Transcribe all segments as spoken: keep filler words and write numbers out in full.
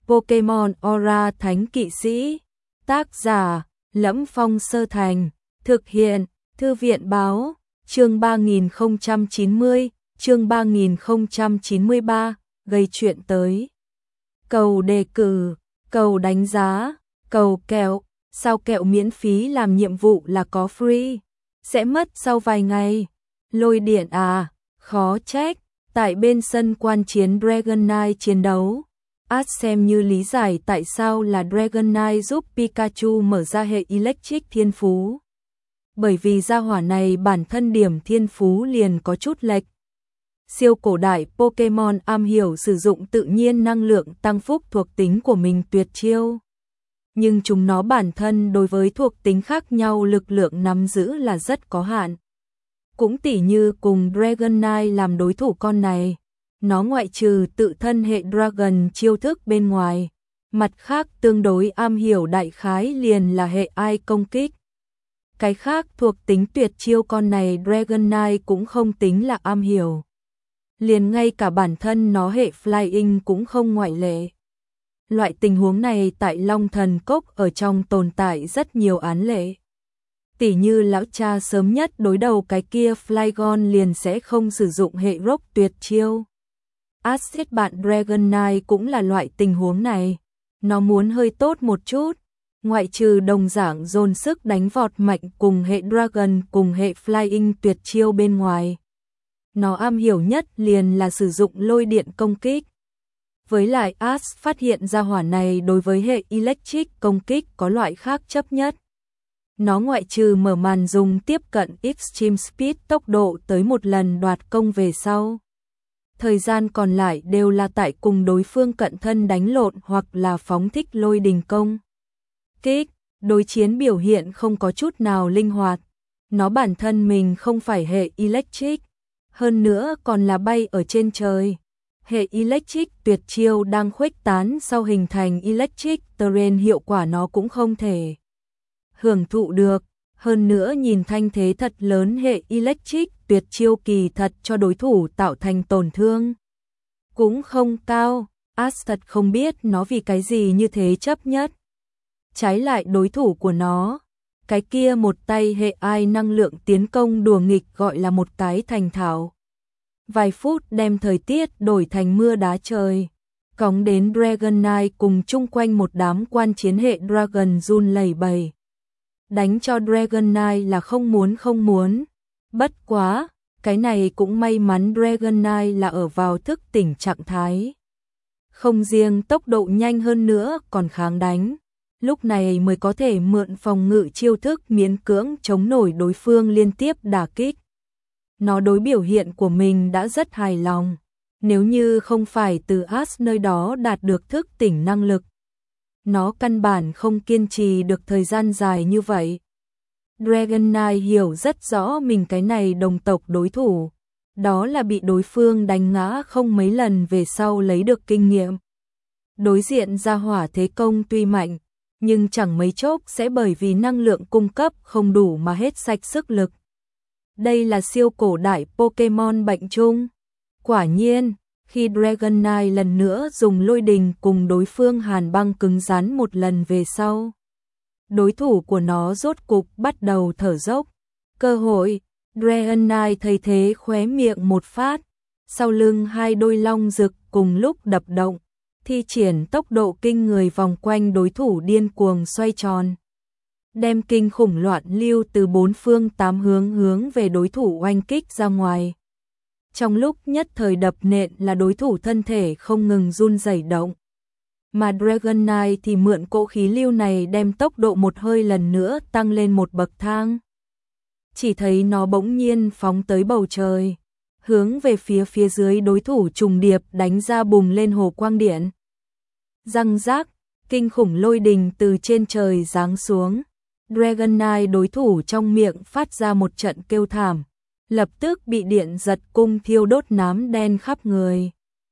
Pokemon Aura Thánh Kỵ Sĩ. Tác giả: Lẫm Phong Sơ Thành. Thực hiện: Thư viện báo. Chương ba nghìn không trăm chín mươi, chương ba nghìn không trăm chín mươi ba, gây chuyện tới. Cầu đề cử, cầu đánh giá, cầu kẹo, sao kẹo miễn phí làm nhiệm vụ là có free, sẽ mất sau vài ngày. Lôi điện à, khó trách, tại bên sân quan chiến Dragonite chiến đấu. Ash xem như lý giải tại sao là Dragonite giúp Pikachu mở ra hệ Electric thiên phú. Bởi vì gia hỏa này bản thân điểm thiên phú liền có chút lệch. Siêu cổ đại Pokemon am hiểu sử dụng tự nhiên năng lượng tăng phúc thuộc tính của mình tuyệt chiêu. Nhưng chúng nó bản thân đối với thuộc tính khác nhau lực lượng nắm giữ là rất có hạn. Cũng tỉ như cùng Dragonite làm đối thủ con này, nó ngoại trừ tự thân hệ Dragon chiêu thức bên ngoài, mặt khác tương đối am hiểu đại khái liền là hệ ai công kích. Cái khác thuộc tính tuyệt chiêu con này Dragonite cũng không tính là am hiểu. Liền ngay cả bản thân nó hệ Flying cũng không ngoại lệ. Loại tình huống này tại Long Thần Cốc ở trong tồn tại rất nhiều án lệ. Tỉ như lão cha sớm nhất đối đầu cái kia Flygon liền sẽ không sử dụng hệ Rock tuyệt chiêu. Acid bạn Dragonite cũng là loại tình huống này. Nó muốn hơi tốt một chút, ngoại trừ đồng dạng dồn sức đánh vọt mạnh cùng hệ Dragon cùng hệ Flying tuyệt chiêu bên ngoài. Nó am hiểu nhất liền là sử dụng lôi điện công kích. Với lại Ash phát hiện ra hỏa này đối với hệ Electric công kích có loại khác chấp nhất. Nó ngoại trừ mở màn dùng tiếp cận Extreme Speed tốc độ tới một lần đoạt công về sau. Thời gian còn lại đều là tại cùng đối phương cận thân đánh lộn hoặc là phóng thích lôi đình công kích, đối chiến biểu hiện không có chút nào linh hoạt. Nó bản thân mình không phải hệ Electric, hơn nữa còn là bay ở trên trời. Hệ Electric tuyệt chiêu đang khuếch tán sau hình thành Electric Terrain hiệu quả nó cũng không thể hưởng thụ được. Hơn nữa nhìn thanh thế thật lớn hệ Electric tuyệt chiêu kỳ thật cho đối thủ tạo thành tổn thương cũng không cao. Ash thật không biết nó vì cái gì như thế chấp nhất. Trái lại đối thủ của nó, cái kia một tay hệ ai năng lượng tiến công đùa nghịch gọi là một cái thành thạo. Vài phút đem thời tiết đổi thành mưa đá trời, cóng đến Dragonite cùng chung quanh một đám quan chiến hệ Dragon run lẩy bẩy. Đánh cho Dragonite là không muốn không muốn. Bất quá, cái này cũng may mắn Dragonite là ở vào thức tỉnh trạng thái. Không riêng tốc độ nhanh hơn nữa còn kháng đánh. Lúc này mới có thể mượn phòng ngự chiêu thức miễn cưỡng chống nổi đối phương liên tiếp đả kích. Nó đối biểu hiện của mình đã rất hài lòng. Nếu như không phải từ Ash nơi đó đạt được thức tỉnh năng lực, nó căn bản không kiên trì được thời gian dài như vậy. Dragonite hiểu rất rõ mình cái này đồng tộc đối thủ, đó là bị đối phương đánh ngã không mấy lần về sau lấy được kinh nghiệm. Đối diện ra hỏa thế công tuy mạnh, nhưng chẳng mấy chốc sẽ bởi vì năng lượng cung cấp không đủ mà hết sạch sức lực. Đây là siêu cổ đại Pokemon bệnh chung. Quả nhiên, khi Dragonite lần nữa dùng lôi đình cùng đối phương hàn băng cứng rắn một lần về sau, đối thủ của nó rốt cục bắt đầu thở dốc. Cơ hội, Dragonite thấy thế khóe miệng một phát, sau lưng hai đôi long rực cùng lúc đập động, thi triển tốc độ kinh người vòng quanh đối thủ điên cuồng xoay tròn, đem kinh khủng loạn lưu từ bốn phương tám hướng hướng về đối thủ oanh kích ra ngoài. Trong lúc nhất thời đập nện là đối thủ thân thể không ngừng run rẩy động, mà Dragonite thì mượn cỗ khí lưu này đem tốc độ một hơi lần nữa tăng lên một bậc thang. Chỉ thấy nó bỗng nhiên phóng tới bầu trời, hướng về phía phía dưới đối thủ trùng điệp đánh ra bùng lên hồ quang điện. Răng rác, kinh khủng lôi đình từ trên trời giáng xuống. Dragonite đối thủ trong miệng phát ra một trận kêu thảm, lập tức bị điện giật cung thiêu đốt nám đen khắp người.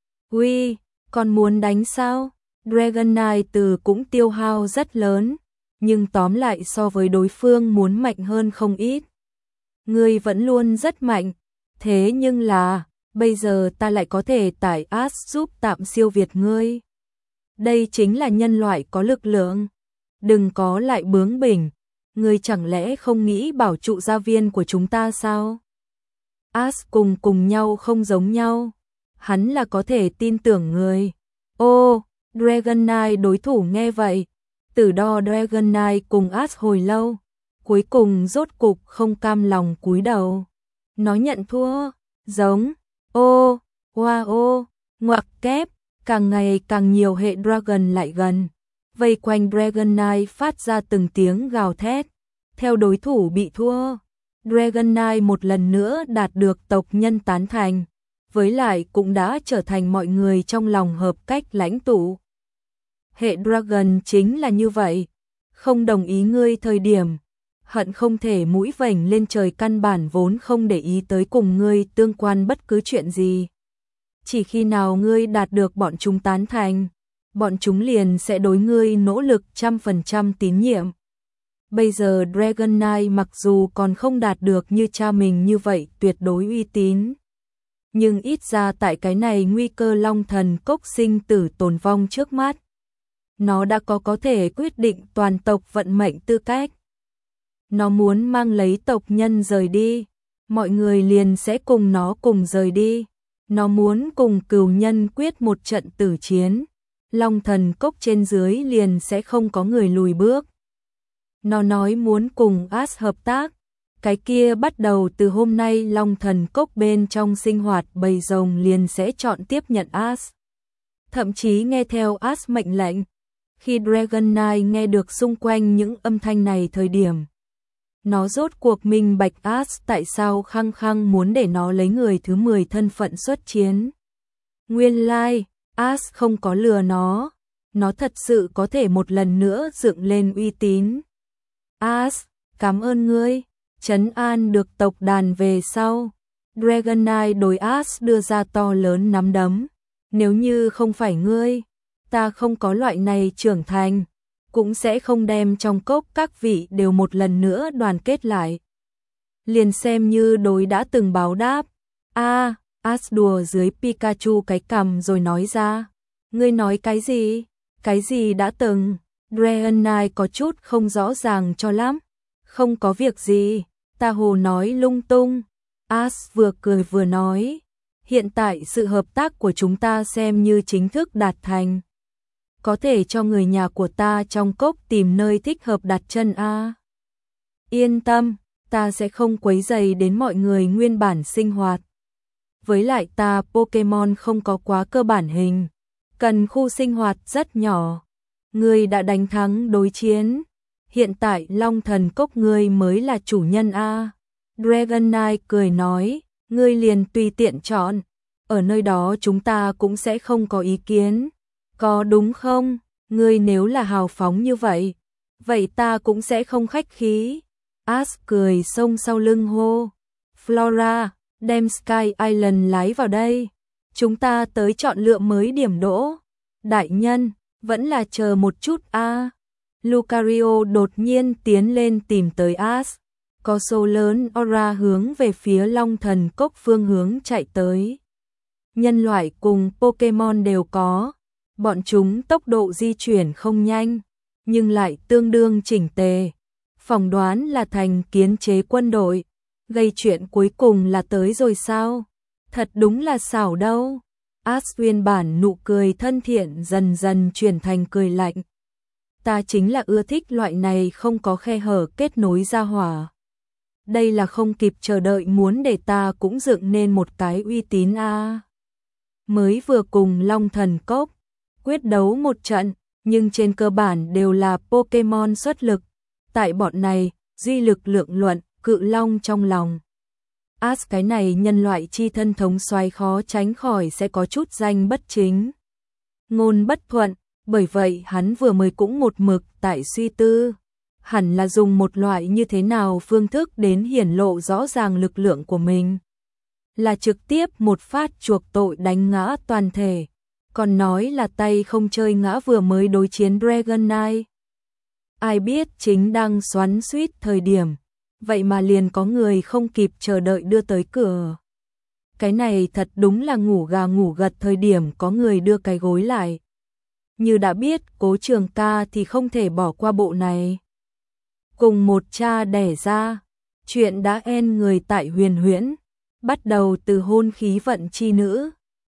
Uy, còn muốn đánh sao? Dragonite từ cũng tiêu hao rất lớn, nhưng tóm lại so với đối phương muốn mạnh hơn không ít. Ngươi vẫn luôn rất mạnh, thế nhưng là, bây giờ ta lại có thể tải Ash giúp tạm siêu việt ngươi. Đây chính là nhân loại có lực lượng. Đừng có lại bướng bỉnh, ngươi chẳng lẽ không nghĩ bảo trụ gia viên của chúng ta sao? Ash cùng cùng nhau không giống nhau, hắn là có thể tin tưởng người. Ô, Dragon Knight đối thủ nghe vậy, Tử Đo Dragon Knight cùng Ash hồi lâu, cuối cùng rốt cục không cam lòng cúi đầu. Nó nhận thua, giống, ô, hoa ô, ngoặc kép, càng ngày càng nhiều hệ Dragon lại gần, vây quanh Dragon Knight phát ra từng tiếng gào thét. Theo đối thủ bị thua, Dragon Knight một lần nữa đạt được tộc nhân tán thành, với lại cũng đã trở thành mọi người trong lòng hợp cách lãnh tụ. Hệ Dragon chính là như vậy, không đồng ý ngươi thời điểm, hận không thể mũi vểnh lên trời, căn bản vốn không để ý tới cùng ngươi tương quan bất cứ chuyện gì. Chỉ khi nào ngươi đạt được bọn chúng tán thành, bọn chúng liền sẽ đối ngươi nỗ lực trăm phần trăm tín nhiệm. Bây giờ Dragon Knight mặc dù còn không đạt được như cha mình như vậy tuyệt đối uy tín, nhưng ít ra tại cái này nguy cơ Long Thần Cốc sinh tử tồn vong trước mắt, nó đã có có thể quyết định toàn tộc vận mệnh tư cách. Nó muốn mang lấy tộc nhân rời đi, mọi người liền sẽ cùng nó cùng rời đi. Nó muốn cùng cừu nhân quyết một trận tử chiến, Long Thần Cốc trên dưới liền sẽ không có người lùi bước. Nó nói muốn cùng Ash hợp tác, cái kia bắt đầu từ hôm nay Long Thần Cốc bên trong sinh hoạt bầy rồng liền sẽ chọn tiếp nhận Ash, thậm chí nghe theo Ash mệnh lệnh. Khi Dragon Knight nghe được xung quanh những âm thanh này thời điểm, nó rốt cuộc minh bạch Ash tại sao khăng khăng muốn để nó lấy người thứ mười thân phận xuất chiến. Nguyên lai, like, Ash không có lừa nó, nó thật sự có thể một lần nữa dựng lên uy tín. Ash, cảm ơn ngươi, trấn an được tộc đàn về sau. Dragon Knight đối Ash đưa ra to lớn nắm đấm. Nếu như không phải ngươi, ta không có loại này trưởng thành, cũng sẽ không đem trong cốc các vị đều một lần nữa đoàn kết lại. Liền xem như đối đã từng báo đáp. A, à, Ash đùa dưới Pikachu cái cằm rồi nói ra. Ngươi nói cái gì? Cái gì đã từng? Dragon Knight có chút không rõ ràng cho lắm. Không có việc gì, ta hồ nói lung tung. Ash vừa cười vừa nói. Hiện tại sự hợp tác của chúng ta xem như chính thức đạt thành. Có thể cho người nhà của ta trong cốc tìm nơi thích hợp đặt chân a. Yên tâm, ta sẽ không quấy rầy đến mọi người nguyên bản sinh hoạt. Với lại ta Pokemon không có quá cơ bản hình, cần khu sinh hoạt rất nhỏ. Ngươi đã đánh thắng đối chiến, hiện tại Long Thần Cốc ngươi mới là chủ nhân a. Dragon Knight cười nói, ngươi liền tùy tiện chọn, ở nơi đó chúng ta cũng sẽ không có ý kiến. Có đúng không? Ngươi nếu là hào phóng như vậy, vậy ta cũng sẽ không khách khí. Ash cười xông sau lưng hô. Flora, đem Sky Island lái vào đây. Chúng ta tới chọn lựa mới điểm đỗ. Đại nhân, vẫn là chờ một chút a. À. Lucario đột nhiên tiến lên tìm tới Ash. Có số lớn aura hướng về phía Long Thần Cốc phương hướng chạy tới. Nhân loại cùng Pokemon đều có. Bọn chúng tốc độ di chuyển không nhanh, nhưng lại tương đương chỉnh tề. Phỏng đoán là thành kiến chế quân đội. Gây chuyện cuối cùng là tới rồi sao? Thật đúng là xảo đâu. Ash nguyên bản nụ cười thân thiện dần dần chuyển thành cười lạnh. Ta chính là ưa thích loại này không có khe hở kết nối ra hỏa. Đây là không kịp chờ đợi muốn để ta cũng dựng nên một cái uy tín a. À. Mới vừa cùng Long Thần Cốc quyết đấu một trận, nhưng trên cơ bản đều là Pokemon xuất lực. Tại bọn này, duy lực lượng luận, cự long trong lòng. Ash cái này nhân loại chi thân thống soái khó tránh khỏi sẽ có chút danh bất chính. Ngôn bất thuận, bởi vậy hắn vừa mới cũng một mực tại suy tư. Hẳn là dùng một loại như thế nào phương thức đến hiển lộ rõ ràng lực lượng của mình. Là trực tiếp một phát chuộc tội đánh ngã toàn thể. Còn nói là tay không chơi ngã vừa mới đối chiến Dragon Knight. Ai biết chính đang xoắn xuýt thời điểm, vậy mà liền có người không kịp chờ đợi đưa tới cửa. Cái này thật đúng là ngủ gà ngủ gật thời điểm có người đưa cái gối lại. như đã biết Cố Trường Ca thì không thể bỏ qua bộ này. Cùng một cha đẻ ra, chuyện đã en người tại Huyền Huyễn, bắt đầu từ hôn khí vận chi nữ,